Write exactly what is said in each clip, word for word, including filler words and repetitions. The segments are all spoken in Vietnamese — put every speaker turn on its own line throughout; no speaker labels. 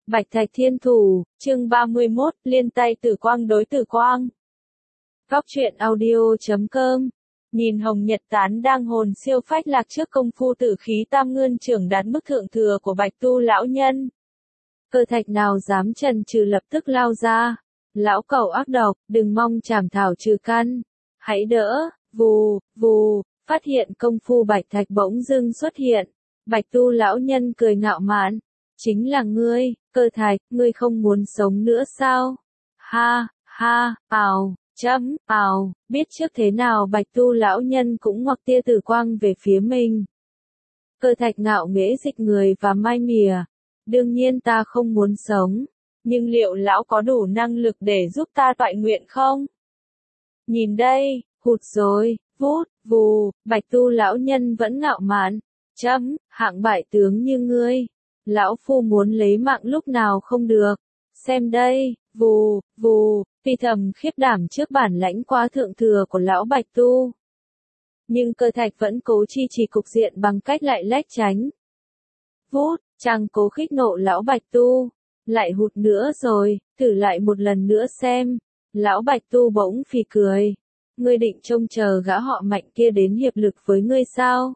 Bạch Thạch Thiên Thủ, chương ba mươi mốt, liên tay tử quang đối tử quang. Góc truyện audio chấm com. Nhìn Hồng Nhật Tán đang hồn siêu phách lạc trước công phu tử khí tam ngươn trưởng đạt mức thượng thừa của Bạch Tu lão nhân. Cơ Thạch nào dám chần chừ lập tức lao ra. Lão cẩu ác độc, đừng mong chảm thảo trừ căn. Hãy đỡ, vù, vù, phát hiện công phu Bạch Thạch bỗng dưng xuất hiện. Bạch Tu lão nhân cười ngạo mạn. Chính là ngươi, Cơ Thạch, ngươi không muốn sống nữa sao? Ha, ha, ào, chấm, ào, biết trước thế nào Bạch Tu lão nhân cũng ngoặc tia tử quang về phía mình. Cơ Thạch ngạo nghễ dịch người và mai mỉa. Đương nhiên ta không muốn sống, nhưng liệu lão có đủ năng lực để giúp ta toại nguyện không? Nhìn đây, hụt rồi, vút, vù, Bạch Tu lão nhân vẫn ngạo mạn. Chấm, hạng bại tướng như ngươi. Lão phu muốn lấy mạng lúc nào không được. Xem đây, vù, vù, phi thầm khiếp đảm trước bản lãnh quá thượng thừa của lão Bạch Tu. Nhưng Cơ Thạch vẫn cố chi trì cục diện bằng cách lại lách tránh. Vút, chàng cố khích nộ lão Bạch Tu. Lại hụt nữa rồi, thử lại một lần nữa xem. Lão Bạch Tu bỗng phì cười. Ngươi định trông chờ gã họ Mạnh kia đến hiệp lực với ngươi sao?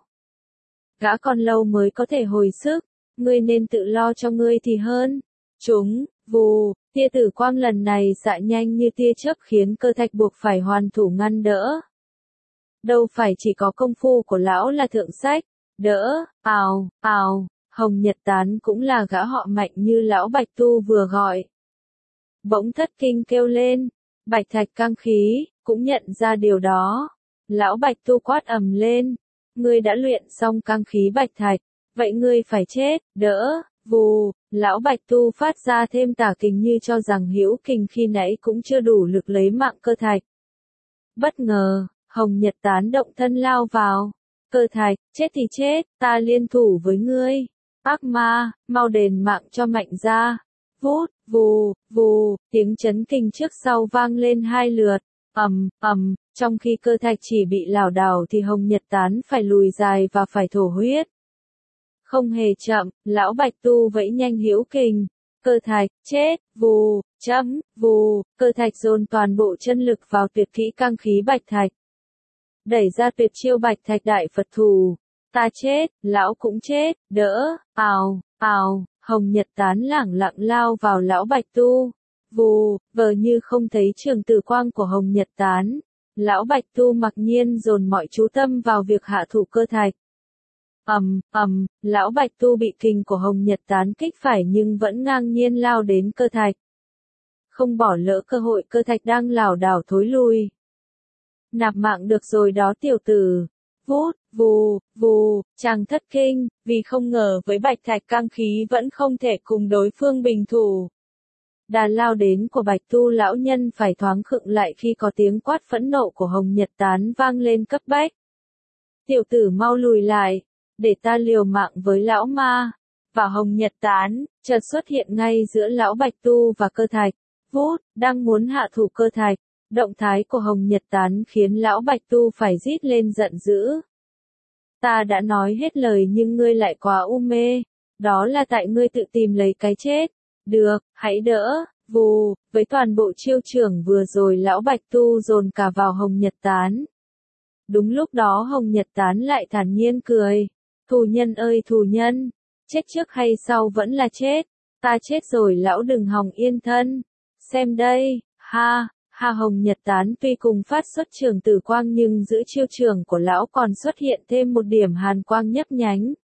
Gã còn lâu mới có thể hồi sức. Ngươi nên tự lo cho ngươi thì hơn. Chúng, vù, tia tử quang lần này xạ nhanh như tia chớp khiến Cơ Thạch buộc phải hoàn thủ ngăn đỡ. Đâu phải chỉ có công phu của lão là thượng sách. Đỡ, ào, ào, Hồng Nhật Tán cũng là gã họ Mạnh như lão Bạch Tu vừa gọi. Bỗng thất kinh kêu lên. Bạch Thạch căng khí, cũng nhận ra điều đó. Lão Bạch Tu quát ầm lên. Ngươi đã luyện xong căng khí Bạch Thạch. Vậy ngươi phải chết, đỡ, vù, lão Bạch Tu phát ra thêm tả kình như cho rằng hữu kình khi nãy cũng chưa đủ lực lấy mạng Cơ Thạch. Bất ngờ, Hồng Nhật Tán động thân lao vào. Cơ Thạch, chết thì chết, ta liên thủ với ngươi. Ác ma, mau đền mạng cho Mạnh ra. Vút, vù, vù, tiếng chấn kinh trước sau vang lên hai lượt. Ầm, ầm, trong khi Cơ Thạch chỉ bị lảo đảo thì Hồng Nhật Tán phải lùi dài và phải thổ huyết. Không hề chậm, lão Bạch Tu vẫy nhanh hữu kình. Cơ Thạch, chết, vù, chấm, vù, Cơ Thạch dồn toàn bộ chân lực vào tuyệt kỹ căng khí Bạch Thạch. Đẩy ra tuyệt chiêu Bạch Thạch đại Phật thủ. Ta chết, lão cũng chết, đỡ, ào, ào, Hồng Nhật Tán lẳng lặng lao vào lão Bạch Tu. Vù, vờ như không thấy trường tử quang của Hồng Nhật Tán. Lão Bạch Tu mặc nhiên dồn mọi chú tâm vào việc hạ thủ Cơ Thạch. Ầm, ầm, lão Bạch Tu bị kình của Hồng Nhật Tán kích phải nhưng vẫn ngang nhiên lao đến Cơ Thạch. Không bỏ lỡ cơ hội Cơ Thạch đang lảo đảo thối lui. Nạp mạng được rồi đó tiểu tử. Vút, vù, vù, chàng thất kinh, vì không ngờ với Bạch Thạch căng khí vẫn không thể cùng đối phương bình thủ. Đà lao đến của Bạch Tu lão nhân phải thoáng khựng lại khi có tiếng quát phẫn nộ của Hồng Nhật Tán vang lên cấp bách. Tiểu tử mau lùi lại. Để ta liều mạng với lão ma. Và Hồng Nhật Tán, chợt xuất hiện ngay giữa lão Bạch Tu và Cơ Thạch. Vút, đang muốn hạ thủ Cơ Thạch. Động thái của Hồng Nhật Tán khiến lão Bạch Tu phải rít lên giận dữ. Ta đã nói hết lời nhưng ngươi lại quá u mê. Đó là tại ngươi tự tìm lấy cái chết. Được, hãy đỡ, vù, với toàn bộ chiêu trưởng vừa rồi lão Bạch Tu dồn cả vào Hồng Nhật Tán. Đúng lúc đó Hồng Nhật Tán lại thản nhiên cười. Thù nhân ơi thù nhân, chết trước hay sau vẫn là chết, ta chết rồi lão đừng hòng yên thân. Xem đây, ha, ha Hồng Nhật Tán tuy cùng phát xuất trường tử quang nhưng giữa chiêu trường của lão còn xuất hiện thêm một điểm hàn quang nhấp nhánh.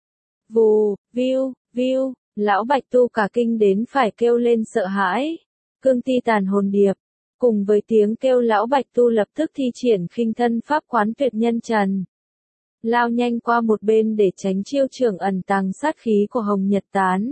Vù, viu, viu, lão Bạch Tu cả kinh đến phải kêu lên sợ hãi. Cương ti tàn hồn điệp, cùng với tiếng kêu lão Bạch Tu lập tức thi triển khinh thân pháp quán tuyệt nhân trần. Lao nhanh qua một bên để tránh chiêu trường ẩn tàng sát khí của Hồng Nhật Tán.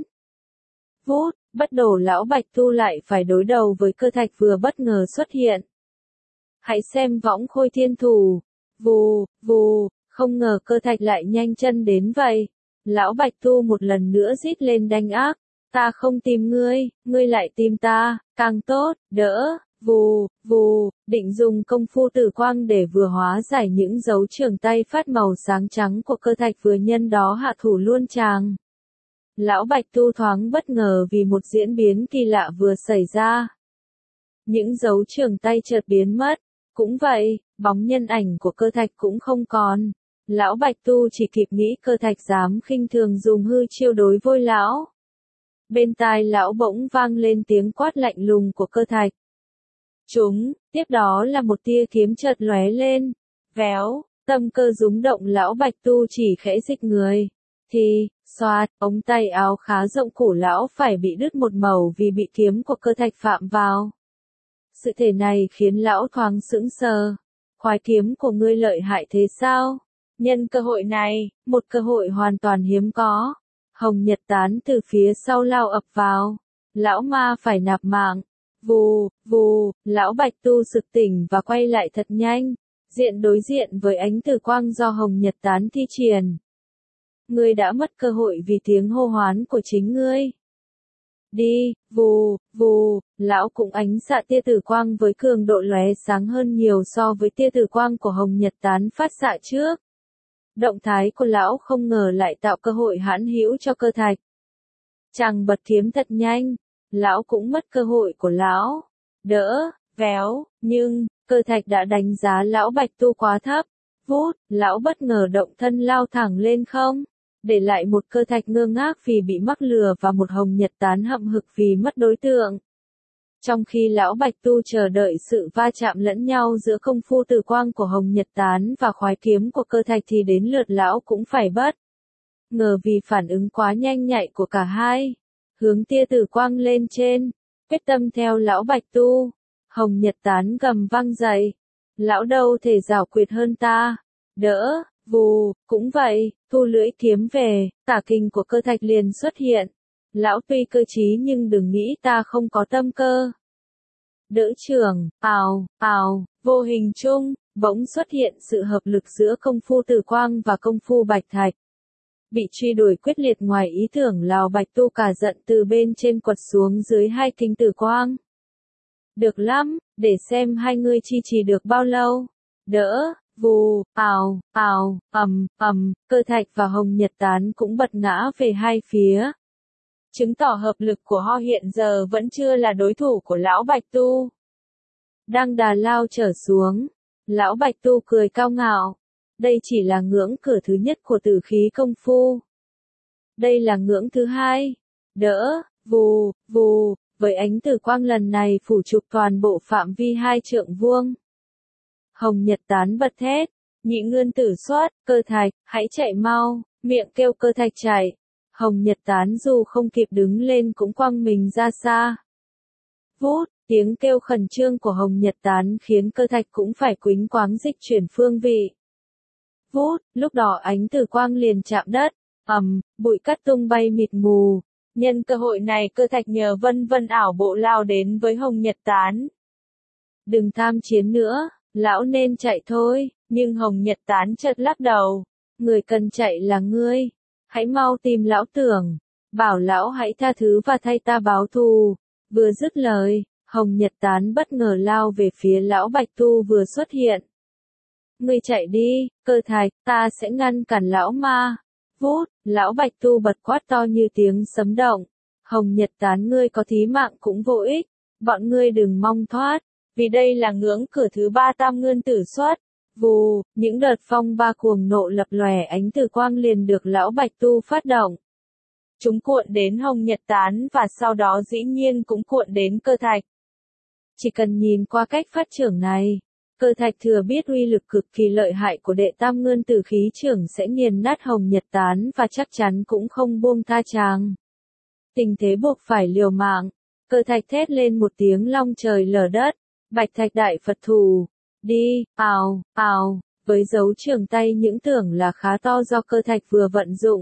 Vút, bất đổ lão Bạch Tu lại phải đối đầu với Cơ Thạch vừa bất ngờ xuất hiện. Hãy xem võng khôi thiên thủ. Vù, vù, không ngờ Cơ Thạch lại nhanh chân đến vậy. Lão Bạch Tu một lần nữa rít lên đanh ác. Ta không tìm ngươi, ngươi lại tìm ta, càng tốt, đỡ. Vù, vù, định dùng công phu tử quang để vừa hóa giải những dấu trường tay phát màu sáng trắng của Cơ Thạch vừa nhân đó hạ thủ luôn chàng. Lão Bạch Tu thoáng bất ngờ vì một diễn biến kỳ lạ vừa xảy ra. Những dấu trường tay chợt biến mất. Cũng vậy, bóng nhân ảnh của Cơ Thạch cũng không còn. Lão Bạch Tu chỉ kịp nghĩ Cơ Thạch dám khinh thường dùng hư chiêu đối với lão. Bên tai lão bỗng vang lên tiếng quát lạnh lùng của Cơ Thạch. Chúng, tiếp đó là một tia kiếm chợt lóe lên. Véo, tâm cơ rúng động lão Bạch Tu chỉ khẽ dịch người. Thì, xoạt, ống tay áo khá rộng cổ lão phải bị đứt một mẩu vì bị kiếm của Cơ Thạch phạm vào. Sự thể này khiến lão thoáng sững sờ. Khoái kiếm của ngươi lợi hại thế sao? Nhân cơ hội này, một cơ hội hoàn toàn hiếm có. Hồng Nhật Tán từ phía sau lao ập vào. Lão ma phải nạp mạng. Vù, vù, lão Bạch Tu sực tỉnh và quay lại thật nhanh. Diện đối diện với ánh tử quang do Hồng Nhật Tán thi triển. Ngươi đã mất cơ hội vì tiếng hô hoán của chính ngươi. Đi, vù, vù, lão cũng ánh xạ tia tử quang với cường độ lóe sáng hơn nhiều so với tia tử quang của Hồng Nhật Tán phát xạ trước. Động thái của lão không ngờ lại tạo cơ hội hãn hữu cho Cơ Thạch. Chàng bật kiếm thật nhanh, lão cũng mất cơ hội của lão. Đỡ, véo, nhưng, Cơ Thạch đã đánh giá lão Bạch Tu quá thấp. Vút, lão bất ngờ động thân lao thẳng lên không. Để lại một Cơ Thạch ngơ ngác vì bị mắc lừa và một Hồng Nhật Tán hậm hực vì mất đối tượng. Trong khi lão Bạch Tu chờ đợi sự va chạm lẫn nhau giữa công phu tử quang của Hồng Nhật Tán và khoái kiếm của Cơ Thạch thì đến lượt lão cũng phải bất ngờ vì phản ứng quá nhanh nhạy của cả hai. Hướng tia tử quang lên trên, quyết tâm theo lão Bạch Tu. Hồng Nhật Tán gầm vang dậy. Lão đâu thể giảo quyệt hơn ta. Đỡ, vù, cũng vậy, thu lưỡi kiếm về, tả kình của Cơ Thạch liền xuất hiện. Lão tuy cơ trí nhưng đừng nghĩ ta không có tâm cơ. Đỡ trường, ào, ào, vô hình chung, bỗng xuất hiện sự hợp lực giữa công phu tử quang và công phu Bạch Thạch. Bị truy đuổi quyết liệt ngoài ý tưởng lão Bạch Tu cả giận từ bên trên quật xuống dưới hai kình tử quang. Được lắm, để xem hai ngươi chi trì được bao lâu. Đỡ, vù, ào, ào, ầm, ầm, Cơ Thạch và Hồng Nhật Tán cũng bật ngã về hai phía. Chứng tỏ hợp lực của họ hiện giờ vẫn chưa là đối thủ của lão Bạch Tu. Đang đà lao trở xuống, lão Bạch Tu cười cao ngạo. Đây chỉ là ngưỡng cửa thứ nhất của tử khí công phu. Đây là ngưỡng thứ hai. Đỡ, vù, vù, với ánh tử quang lần này phủ chụp toàn bộ phạm vi hai trượng vuông. Hồng Nhật Tán bật thét, nhị ngươn tử xoát, Cơ Thạch, hãy chạy mau, miệng kêu Cơ Thạch chạy. Hồng Nhật Tán dù không kịp đứng lên cũng quăng mình ra xa. Vút, tiếng kêu khẩn trương của Hồng Nhật Tán khiến Cơ Thạch cũng phải quýnh quáng dịch chuyển phương vị. Vút, lúc đó ánh tử quang liền chạm đất, ầm, bụi cát tung bay mịt mù. Nhân cơ hội này Cơ Thạch nhờ vân vân ảo bộ lao đến với Hồng Nhật Tán. Đừng tham chiến nữa, lão nên chạy thôi, nhưng Hồng Nhật Tán chợt lắc đầu. Người cần chạy là ngươi. Hãy mau tìm lão Tưởng, bảo lão hãy tha thứ và thay ta báo thù. Vừa dứt lời, Hồng Nhật Tán bất ngờ lao về phía lão Bạch Tu vừa xuất hiện. Ngươi chạy đi, Cơ Thạch, ta sẽ ngăn cản lão ma. Vút, lão Bạch Tu bật quát to như tiếng sấm động. Hồng Nhật Tán ngươi có thí mạng cũng vô ích, bọn ngươi đừng mong thoát, vì đây là ngưỡng cửa thứ ba tam ngươn tử xuất. Vù, những đợt phong ba cuồng nộ lập lòe ánh tử quang liền được lão Bạch Tu phát động. Chúng cuộn đến Hồng Nhật Tán và sau đó dĩ nhiên cũng cuộn đến Cơ Thạch. Chỉ cần nhìn qua cách phát trưởng này, Cơ Thạch thừa biết uy lực cực kỳ lợi hại của đệ tam ngươn tử khí trưởng sẽ nghiền nát Hồng Nhật Tán và chắc chắn cũng không buông tha chàng. Tình thế buộc phải liều mạng, Cơ Thạch thét lên một tiếng long trời lở đất, Bạch Thạch đại Phật thủ. Đi, ào, ào, với dấu trường tay những tưởng là khá to do Cơ Thạch vừa vận dụng.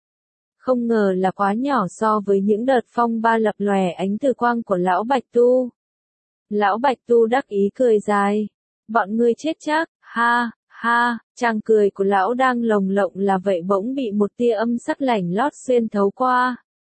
Không ngờ là quá nhỏ so với những đợt phong ba lập lòe ánh tử quang của lão Bạch Tu. Lão Bạch Tu đắc ý cười dài. Bọn ngươi chết chắc, ha, ha, chàng cười của lão đang lồng lộng là vậy bỗng bị một tia âm sắc lạnh lót xuyên thấu qua.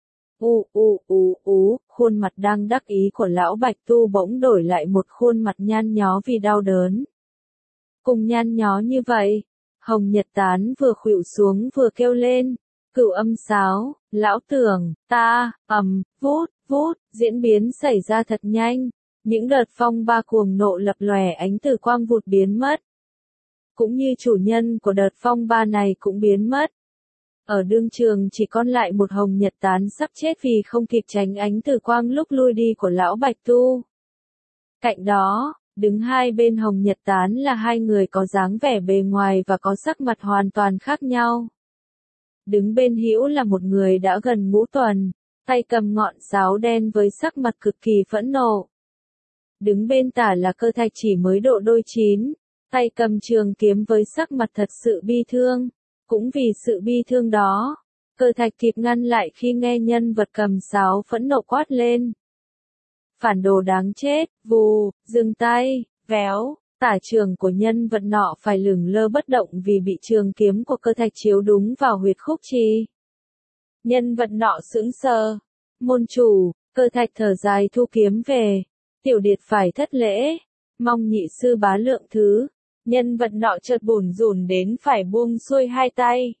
U u u u, khuôn mặt đang đắc ý của lão Bạch Tu bỗng đổi lại một khuôn mặt nhăn nhó vì đau đớn. Cùng nhăn nhó như vậy, Hồng Nhật Tán vừa khuỵu xuống vừa kêu lên, Cửu âm sáo, lão tưởng, ta, ầm, vút, vút, diễn biến xảy ra thật nhanh. Những đợt phong ba cuồng nộ lập lòe ánh từ quang vụt biến mất. Cũng như chủ nhân của đợt phong ba này cũng biến mất. Ở đương trường chỉ còn lại một Hồng Nhật Tán sắp chết vì không kịp tránh ánh từ quang lúc lui đi của lão Bạch Tu. Cạnh đó, đứng hai bên Hồng Nhật Tán là hai người có dáng vẻ bề ngoài và có sắc mặt hoàn toàn khác nhau. Đứng bên hữu là một người đã gần ngũ tuần, tay cầm ngọn sáo đen với sắc mặt cực kỳ phẫn nộ. Đứng bên tả là Cơ Thạch chỉ mới độ đôi chín, tay cầm trường kiếm với sắc mặt thật sự bi thương. Cũng vì sự bi thương đó, Cơ Thạch kịp ngăn lại khi nghe nhân vật cầm sáo phẫn nộ quát lên. Phản đồ đáng chết, vù, dừng tay, véo, tả trường của nhân vật nọ phải lửng lơ bất động vì bị trường kiếm của Cơ Thạch chiếu đúng vào huyệt khúc chi. Nhân vật nọ sững sờ. Môn chủ, Cơ Thạch thở dài thu kiếm về. Tiểu điệt phải thất lễ, mong nhị sư bá lượng thứ. Nhân vật nọ chợt bủn rủn đến phải buông xuôi hai tay.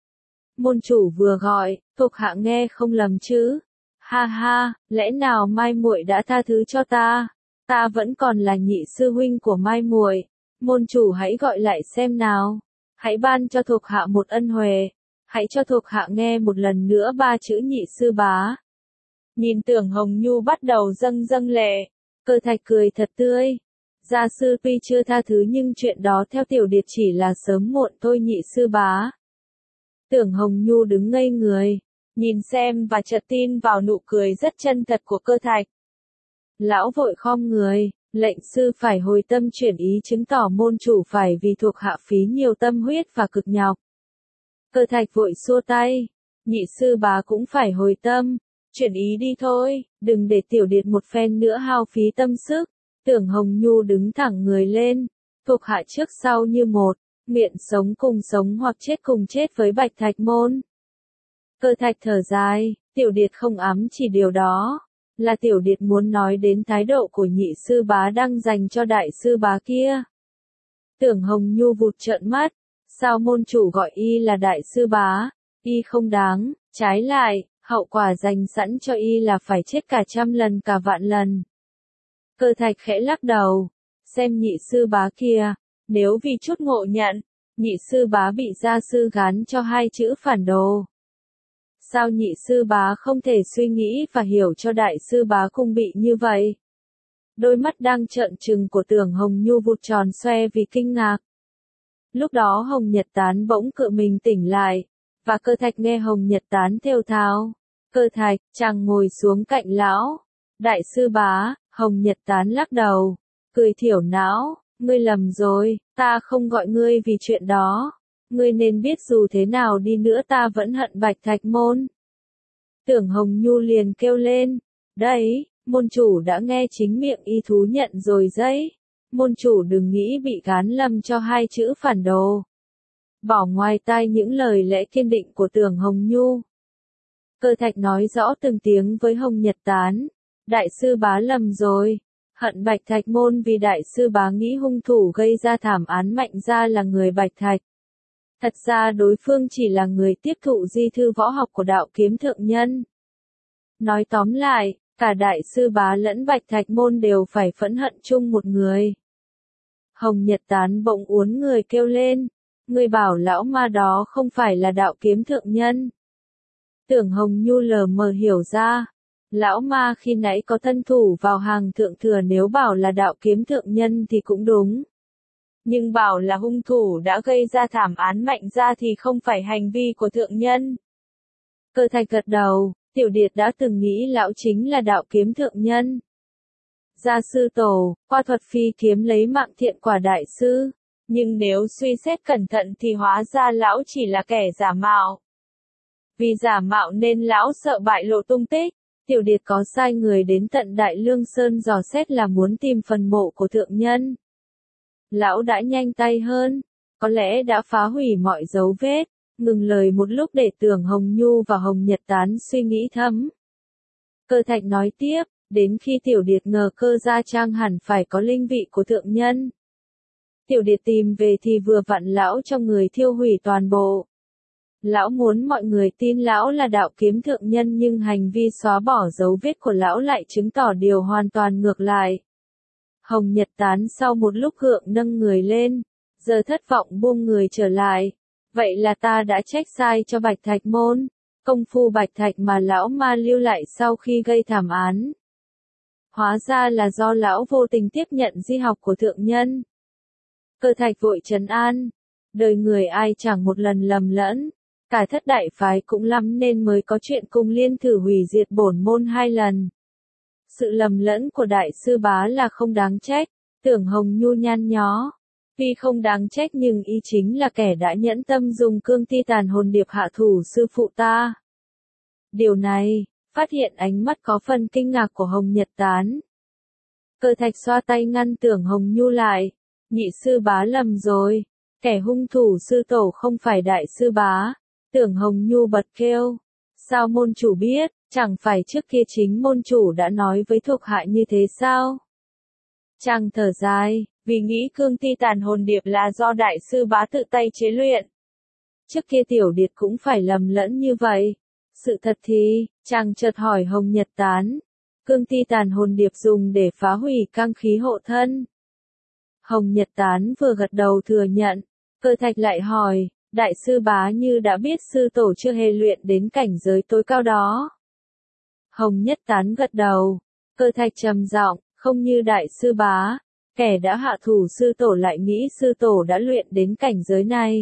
Môn chủ vừa gọi, thuộc hạ nghe không lầm chứ? Ha ha, lẽ nào Mai muội đã tha thứ cho ta? Ta vẫn còn là nhị sư huynh của Mai muội. Môn chủ hãy gọi lại xem nào. Hãy ban cho thuộc hạ một ân huệ. Hãy cho thuộc hạ nghe một lần nữa ba chữ nhị sư bá. Nhìn Tưởng Hồng Nhu bắt đầu dâng dâng lệ. Cơ Thạch cười thật tươi. Gia sư tuy chưa tha thứ nhưng chuyện đó theo tiểu điệt chỉ là sớm muộn thôi nhị sư bá. Tưởng Hồng Nhu đứng ngây người, nhìn xem và chợt tin vào nụ cười rất chân thật của Cơ Thạch. Lão vội khom người, lệnh sư phải hồi tâm chuyển ý chứng tỏ môn chủ phải vì thuộc hạ phí nhiều tâm huyết và cực nhọc. Cơ Thạch vội xua tay, nhị sư bá cũng phải hồi tâm, chuyển ý đi thôi, đừng để tiểu điệt một phen nữa hao phí tâm sức. Tưởng Hồng Nhu đứng thẳng người lên, thuộc hạ trước sau như một, miệng sống cùng sống hoặc chết cùng chết với Bạch Thạch môn. Cơ Thạch thở dài, tiểu điệt không ám chỉ điều đó, là tiểu điệt muốn nói đến thái độ của nhị sư bá đang dành cho đại sư bá kia. Tưởng Hồng Nhu vụt trợn mắt, sao môn chủ gọi y là đại sư bá, y không đáng, trái lại, hậu quả dành sẵn cho y là phải chết cả trăm lần cả vạn lần. Cơ Thạch khẽ lắc đầu, xem nhị sư bá kia, nếu vì chút ngộ nhận, nhị sư bá bị gia sư gán cho hai chữ phản đồ. Sao nhị sư bá không thể suy nghĩ và hiểu cho đại sư bá cũng bị như vậy? Đôi mắt đang trợn trừng của Tưởng Hồng Nhu vụt tròn xoe vì kinh ngạc. Lúc đó Hồng Nhật Tán bỗng cự mình tỉnh lại, và Cơ Thạch nghe Hồng Nhật Tán thều thào. Cơ Thạch, chàng ngồi xuống cạnh lão. Đại sư bá, Hồng Nhật Tán lắc đầu, cười thiểu não, ngươi lầm rồi, ta không gọi ngươi vì chuyện đó. Ngươi nên biết dù thế nào đi nữa ta vẫn hận Bạch Thạch môn. Tưởng Hồng Nhu liền kêu lên, đấy, môn chủ đã nghe chính miệng y thú nhận rồi đấy. Môn chủ đừng nghĩ bị gán lầm cho hai chữ phản đồ. Bỏ ngoài tai những lời lẽ kiên định của Tưởng Hồng Nhu. Cơ Thạch nói rõ từng tiếng với Hồng Nhật Tán. Đại sư bá lầm rồi. Hận Bạch Thạch môn vì đại sư bá nghĩ hung thủ gây ra thảm án Mạnh ra là người Bạch Thạch. Thật ra đối phương chỉ là người tiếp thụ di thư võ học của đạo kiếm thượng nhân. Nói tóm lại, cả đại sư bá lẫn Bạch Thạch môn đều phải phẫn hận chung một người. Hồng Nhật Tán bỗng uốn người kêu lên, người bảo lão ma đó không phải là đạo kiếm thượng nhân. Tưởng Hồng Nhu lờ mờ hiểu ra, lão ma khi nãy có thân thủ vào hàng thượng thừa, nếu bảo là đạo kiếm thượng nhân thì cũng đúng. Nhưng bảo là hung thủ đã gây ra thảm án Mạnh ra thì không phải hành vi của thượng nhân. Cơ Thạch gật đầu, tiểu điệt đã từng nghĩ lão chính là đạo kiếm thượng nhân. Gia sư tổ, qua thuật phi kiếm lấy mạng thiện quả đại sư, nhưng nếu suy xét cẩn thận thì hóa ra lão chỉ là kẻ giả mạo. Vì giả mạo nên lão sợ bại lộ tung tích, tiểu điệt có sai người đến tận Đại Lương Sơn dò xét là muốn tìm phần mộ của thượng nhân. Lão đã nhanh tay hơn, có lẽ đã phá hủy mọi dấu vết, ngừng lời một lúc để Tưởng Hồng Nhu và Hồng Nhật Tán suy nghĩ thấm. Cơ Thạch nói tiếp, đến khi tiểu điệt ngờ Cơ Gia Trang hẳn phải có linh vị của thượng nhân. Tiểu điệt tìm về thì vừa vặn lão trong người thiêu hủy toàn bộ. Lão muốn mọi người tin lão là đạo kiếm thượng nhân nhưng hành vi xóa bỏ dấu vết của lão lại chứng tỏ điều hoàn toàn ngược lại. Hồng Nhật Tán sau một lúc gượng nâng người lên, giờ thất vọng buông người trở lại. Vậy là ta đã trách sai cho Bạch Thạch môn, công phu Bạch Thạch mà lão ma lưu lại sau khi gây thảm án. Hóa ra là do lão vô tình tiếp nhận di học của thượng nhân. Cơ Thạch vội trấn an, đời người ai chẳng một lần lầm lẫn, cả thất đại phái cũng lắm nên mới có chuyện cùng liên thử hủy diệt bổn môn hai lần. Sự lầm lẫn của đại sư bá là không đáng trách, Tưởng Hồng Nhu nhăn nhó. Tuy không đáng trách nhưng y chính là kẻ đã nhẫn tâm dùng cương ti tàn hồn điệp hạ thủ sư phụ ta. Điều này, phát hiện ánh mắt có phần kinh ngạc của Hồng Nhật Tán. Cơ Thạch xoa tay ngăn Tưởng Hồng Nhu lại, nhị sư bá lầm rồi, kẻ hung thủ sư tổ không phải đại sư bá. Tưởng Hồng Nhu bật kêu, sao môn chủ biết, chẳng phải trước kia chính môn chủ đã nói với thuộc hạ như thế sao? Chàng thở dài, vì nghĩ cương ti tàn hồn điệp là do đại sư bá tự tay chế luyện. Trước kia tiểu điệt cũng phải lầm lẫn như vậy. Sự thật thì, chàng chợt hỏi Hồng Nhật Tán, cương ti tàn hồn điệp dùng để phá hủy cang khí hộ thân. Hồng Nhật Tán vừa gật đầu thừa nhận, Cơ Thạch lại hỏi, đại sư bá như đã biết sư tổ chưa hề luyện đến cảnh giới tối cao đó. Hồng Nhất Tán gật đầu, Cơ Thạch trầm giọng, không như đại sư bá, kẻ đã hạ thủ sư tổ lại nghĩ sư tổ đã luyện đến cảnh giới này.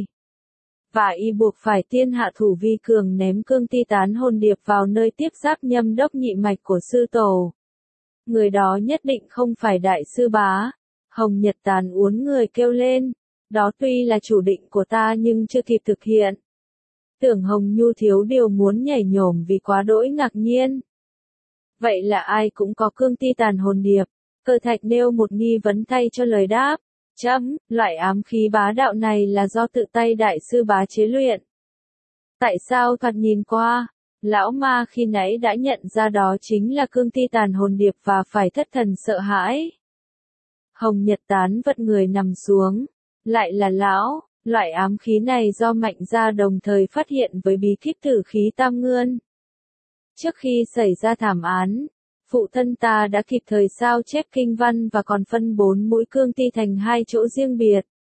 Và y buộc phải tiên hạ thủ vi cường ném cương ti tán hồn điệp vào nơi tiếp giáp nhâm đốc nhị mạch của sư tổ. Người đó nhất định không phải đại sư bá. Hồng Nhật Tán uốn người kêu lên, đó tuy là chủ định của ta nhưng chưa kịp thực hiện. Tưởng Hồng Nhu thiếu điều muốn nhảy nhổm vì quá đỗi ngạc nhiên. Vậy là ai cũng có cương ti tàn hồn điệp? Cơ Thạch nêu một nghi vấn thay cho lời đáp. Chấm, loại ám khí bá đạo này là do tự tay đại sư bá chế luyện. Tại sao thoạt nhìn qua, lão ma khi nãy đã nhận ra đó chính là cương ti tàn hồn điệp và phải thất thần sợ hãi? Hồng Nhật Tán vật người nằm xuống. Lại là lão, loại ám khí này do Mạnh gia đồng thời phát hiện với bí kíp tử khí tam ngươn. Trước khi xảy ra thảm án, phụ thân ta đã kịp thời sao chép kinh văn và còn phân bốn mũi cương ti thành hai chỗ riêng biệt.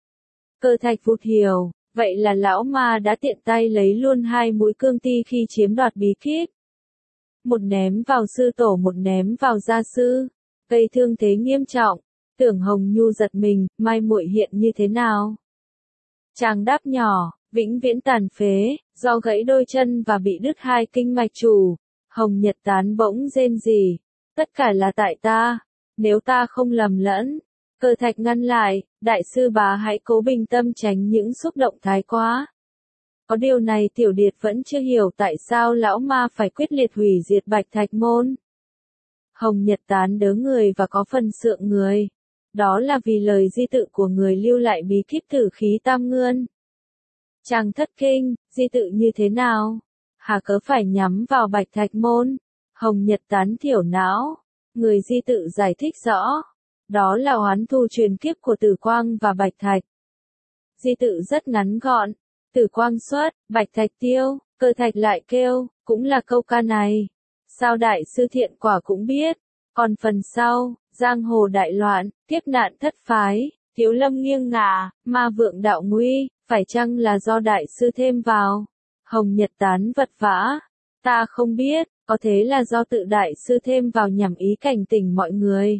Cơ Thạch vụt hiểu, vậy là lão ma đã tiện tay lấy luôn hai mũi cương ti khi chiếm đoạt bí kíp. Một ném vào sư tổ một ném vào gia sư, gây thương thế nghiêm trọng. Tưởng Hồng Nhu giật mình, mai muội hiện như thế nào? Chàng đáp nhỏ, vĩnh viễn tàn phế, do gãy đôi chân và bị đứt hai kinh mạch chủ. Hồng Nhật Tán bỗng rên rỉ, tất cả là tại ta, nếu ta không lầm lẫn. Cơ Thạch ngăn lại, đại sư bá hãy cố bình tâm tránh những xúc động thái quá. Có điều này tiểu điệt vẫn chưa hiểu tại sao lão ma phải quyết liệt hủy diệt Bạch Thạch môn. Hồng Nhật Tán đớ người và có phần sượng người. Đó là vì lời di tự của người lưu lại bí kíp tử khí tam ngươn. Chàng thất kinh, di tự như thế nào? Hà cớ phải nhắm vào Bạch Thạch môn? Hồng Nhật Tán thiểu não. Người di tự giải thích rõ. Đó là oán thù truyền kiếp của Tử Quang và Bạch Thạch. Di tự rất ngắn gọn. Tử Quang xuất, Bạch Thạch tiêu, Cơ Thạch lại kêu, cũng là câu ca này. Sao đại sư Thiện Quả cũng biết. Còn phần sau, giang hồ đại loạn, kiếp nạn thất phái, thiếu lâm nghiêng ngả, ma vượng đạo nguy, phải chăng là do đại sư thêm vào? Hồng Nhật Tán vật vã, ta không biết, có thế là do tự đại sư thêm vào nhằm ý cảnh tỉnh mọi người.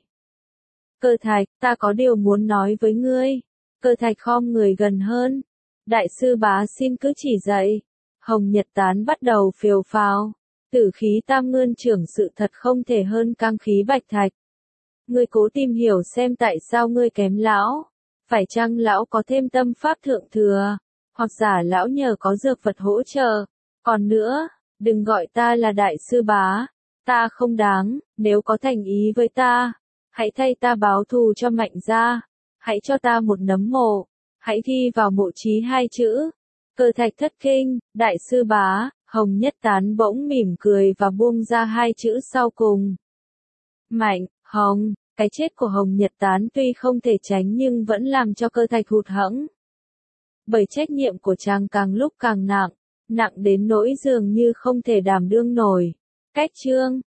Cơ Thạch, ta có điều muốn nói với ngươi. Cơ Thạch khom người gần hơn. Đại sư bá xin cứ chỉ dạy. Hồng Nhật Tán bắt đầu phều phào. Tử khí tam ngươn trưởng sự thật không thể hơn cang khí Bạch Thạch. Ngươi cố tìm hiểu xem tại sao ngươi kém lão. Phải chăng lão có thêm tâm pháp thượng thừa, hoặc giả lão nhờ có dược vật hỗ trợ. Còn nữa, đừng gọi ta là đại sư bá. Ta không đáng, nếu có thành ý với ta, hãy thay ta báo thù cho Mạnh gia. Hãy cho ta một nấm mộ. Hãy ghi vào mộ chí hai chữ. Cơ Thạch thất kinh, đại sư bá. Hồng Nhất Tán bỗng mỉm cười và buông ra hai chữ sau cùng. Mạnh, Hồng, cái chết của Hồng Nhật Tán tuy không thể tránh nhưng vẫn làm cho Cơ Thạch hụt hẫng. Bởi trách nhiệm của chàng càng lúc càng nặng, nặng đến nỗi dường như không thể đảm đương nổi. Cách chương